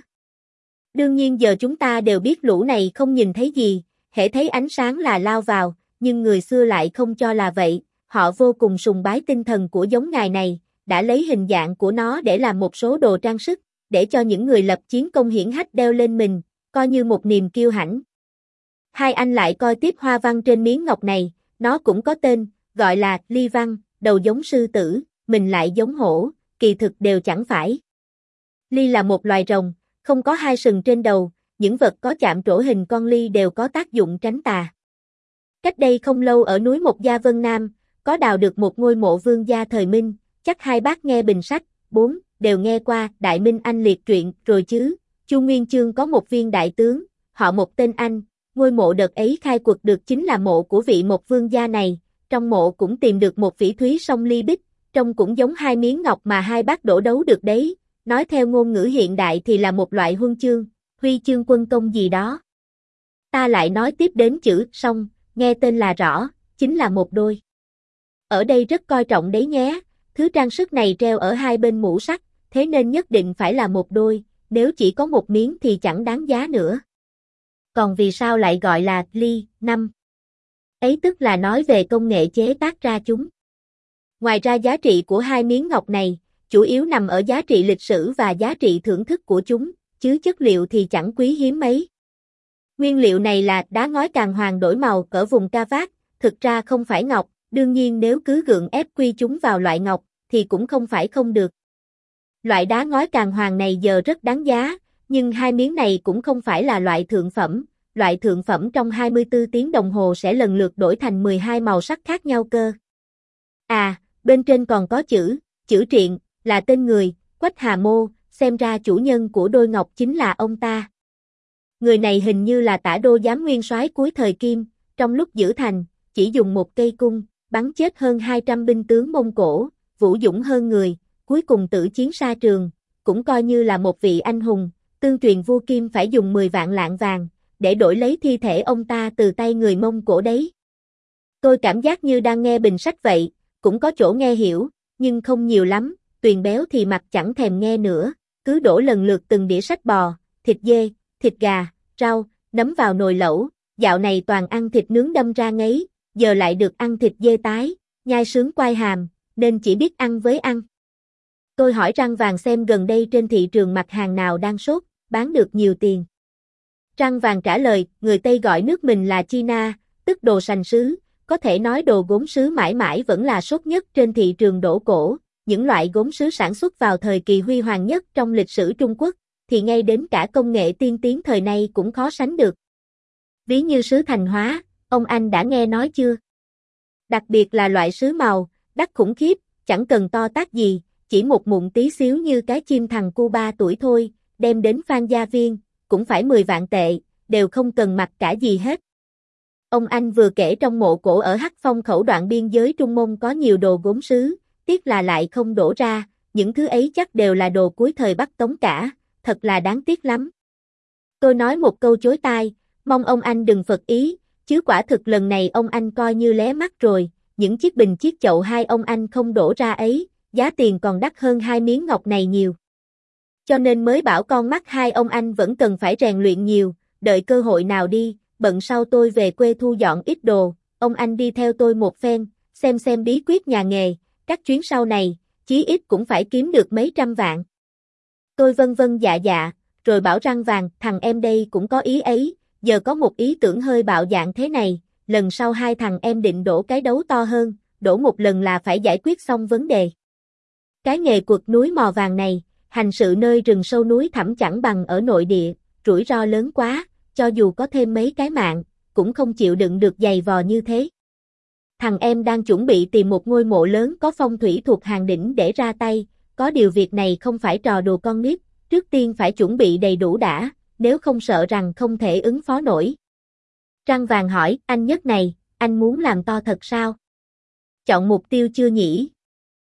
S1: Đương nhiên giờ chúng ta đều biết lũ này không nhìn thấy gì, hễ thấy ánh sáng là lao vào, nhưng người xưa lại không cho là vậy, họ vô cùng sùng bái tinh thần của giống ngài này, đã lấy hình dạng của nó để làm một số đồ trang sức, để cho những người lập chiến công hiển hách đeo lên mình, coi như một niềm kiêu hãnh. Hai anh lại coi tiếp hoa văn trên miếng ngọc này, nó cũng có tên, gọi là ly văn, đầu giống sư tử, mình lại giống hổ, kỳ thực đều chẳng phải. Ly là một loài rồng, không có hai sừng trên đầu, những vật có chạm trổ hình con ly đều có tác dụng tránh tà. Cách đây không lâu ở núi Mộc Gia Vân Nam, có đào được một ngôi mộ vương gia thời Minh, chắc hai bác nghe bình sách, bốn, đều nghe qua Đại Minh Anh Liệt truyện rồi chứ. Chu Nguyên Chương có một viên đại tướng, họ một tên Anh, ngôi mộ đợt ấy khai quật được chính là mộ của vị Mộc vương gia này, trong mộ cũng tìm được một phỉ thúy song ly bích, trông cũng giống hai miếng ngọc mà hai bác đổ đấu được đấy, nói theo ngôn ngữ hiện đại thì là một loại huân chương, huy chương quân công gì đó. Ta lại nói tiếp đến chữ song, nghe tên là rõ, chính là một đôi. Ở đây rất coi trọng đấy nhé, thứ trang sức này treo ở hai bên mũ sắt, thế nên nhất định phải là một đôi, nếu chỉ có một miếng thì chẳng đáng giá nữa. Còn vì sao lại gọi là ly, năm? Ấy tức là nói về công nghệ chế tác ra chúng. Ngoài ra giá trị của hai miếng ngọc này, chủ yếu nằm ở giá trị lịch sử và giá trị thưởng thức của chúng, chứ chất liệu thì chẳng quý hiếm mấy. Nguyên liệu này là đá ngói càn hoàng đổi màu cỡ vùng Ca Vát, thực ra không phải ngọc, đương nhiên nếu cứ gượng ép quy chúng vào loại ngọc, thì cũng không phải không được. Loại đá ngói càn hoàng này giờ rất đáng giá, Nhưng hai miếng này cũng không phải là loại thượng phẩm, loại thượng phẩm trong hai mươi tư tiếng đồng hồ sẽ lần lượt đổi thành mười hai màu sắc khác nhau cơ. À, bên trên còn có chữ, chữ Triện, là tên người, Quách Hà Mô, xem ra chủ nhân của đôi ngọc chính là ông ta. Người này hình như là Tả Đô Giám nguyên soái cuối thời Kim, trong lúc giữ thành, chỉ dùng một cây cung, bắn chết hơn hai trăm binh tướng Mông Cổ, vũ dũng hơn người, cuối cùng tử chiến sa trường, cũng coi như là một vị anh hùng, tương truyền vua Kim phải dùng mười vạn lạng vàng, để đổi lấy thi thể ông ta từ tay người Mông Cổ đấy. Tôi cảm giác như đang nghe bình sách vậy, cũng có chỗ nghe hiểu, nhưng không nhiều lắm, Tuyền béo thì mặt chẳng thèm nghe nữa, cứ đổ lần lượt từng đĩa sách bò, thịt dê, thịt gà, rau, nấm vào nồi lẩu, dạo này toàn ăn thịt nướng đâm ra ngấy, giờ lại được ăn thịt dê tái, nhai sướng quai hàm, nên chỉ biết ăn với ăn. Tôi hỏi Răng Vàng xem gần đây trên thị trường mặt hàng nào đang sốt, bán được nhiều tiền. Răng Vàng trả lời, người Tây gọi nước mình là China, tức đồ sành sứ, có thể nói đồ gốm sứ mãi mãi vẫn là sốt nhất trên thị trường đổ cổ, những loại gốm sứ sản xuất vào thời kỳ huy hoàng nhất trong lịch sử Trung Quốc, thì ngay đến cả công nghệ tiên tiến thời nay cũng khó sánh được. Ví như sứ Thành Hóa, ông anh đã nghe nói chưa? Đặc biệt là loại sứ màu, đắt khủng khiếp, chẳng cần to tác gì, chỉ một mụn tí xíu như cái chim thằng cu ba tuổi thôi, đem đến Phan Gia Viên, cũng phải mười vạn tệ, đều không cần mặc cả gì hết. Ông anh vừa kể trong mộ cổ ở Hắc Phong khẩu đoạn biên giới Trung Mông có nhiều đồ gốm sứ, tiếc là lại không đổ ra, những thứ ấy chắc đều là đồ cuối thời Bắc Tống cả, thật là đáng tiếc lắm. Tôi nói một câu chối tai, mong ông anh đừng phật ý, chứ quả thực lần này ông anh coi như lé mắt rồi, những chiếc bình chiếc chậu hai ông anh không đổ ra ấy, giá tiền còn đắt hơn hai miếng ngọc này nhiều. Cho nên mới bảo con mắt hai ông anh vẫn cần phải rèn luyện nhiều, đợi cơ hội nào đi, bận sau tôi về quê thu dọn ít đồ, ông anh đi theo tôi một phen, xem xem bí quyết nhà nghề, các chuyến sau này, chí ít cũng phải kiếm được mấy trăm vạn. Tôi vân vân dạ dạ, rồi bảo Răng Vàng, thằng em đây cũng có ý ấy, giờ có một ý tưởng hơi bạo dạn thế này, lần sau hai thằng em định đổ cái đấu to hơn, đổ một lần là phải giải quyết xong vấn đề. Cái nghề quật núi mò vàng này, hành sự nơi rừng sâu núi thẳm chẳng bằng ở nội địa, rủi ro lớn quá, cho dù có thêm mấy cái mạng, cũng không chịu đựng được dày vò như thế. Thằng em đang chuẩn bị tìm một ngôi mộ lớn có phong thủy thuộc hàng đỉnh để ra tay, có điều việc này không phải trò đùa con nít, trước tiên phải chuẩn bị đầy đủ đã, nếu không sợ rằng không thể ứng phó nổi. Răng Vàng hỏi, anh Nhất này, anh muốn làm to thật sao? Chọn mục tiêu chưa nhỉ?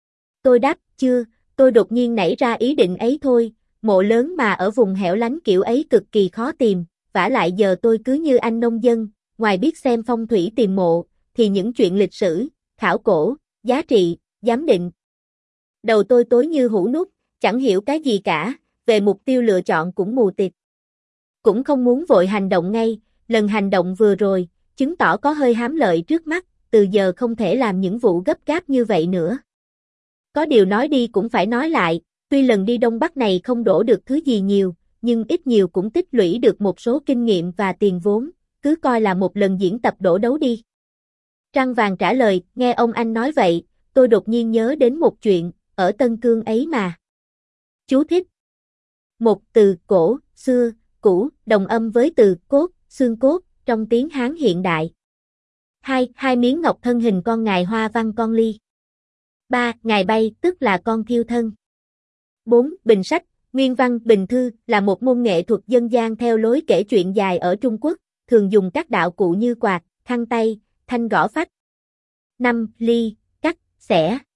S1: Tôi đáp, chưa, tôi đột nhiên nảy ra ý định ấy thôi, mộ lớn mà ở vùng hẻo lánh kiểu ấy cực kỳ khó tìm, vả lại giờ tôi cứ như anh nông dân, ngoài biết xem phong thủy tìm mộ, thì những chuyện lịch sử, khảo cổ, giá trị, giám định. Đầu tôi tối như hũ nút, chẳng hiểu cái gì cả, về mục tiêu lựa chọn cũng mù tịt. Cũng không muốn vội hành động ngay, lần hành động vừa rồi, chứng tỏ có hơi hám lợi trước mắt, từ giờ không thể làm những vụ gấp gáp như vậy nữa. Có điều nói đi cũng phải nói lại, tuy lần đi Đông Bắc này không đổ được thứ gì nhiều, nhưng ít nhiều cũng tích lũy được một số kinh nghiệm và tiền vốn, cứ coi là một lần diễn tập đổ đấu đi. Răng Vàng trả lời, nghe ông anh nói vậy, tôi đột nhiên nhớ đến một chuyện, ở Tân Cương ấy mà. Chú thích. Một từ cổ, xưa, cũ, đồng âm với từ cốt, xương cốt, trong tiếng Hán hiện đại. Hai, hai miếng ngọc thân hình con ngài hoa văn con ly. Ba, ngài bay, tức là con thiêu thân. Bốn, bình sách, nguyên văn bình thư, là một môn nghệ thuật dân gian theo lối kể chuyện dài ở Trung Quốc, thường dùng các đạo cụ như quạt, khăn tay, thanh gõ phách. Năm, ly, cắt, xẻ.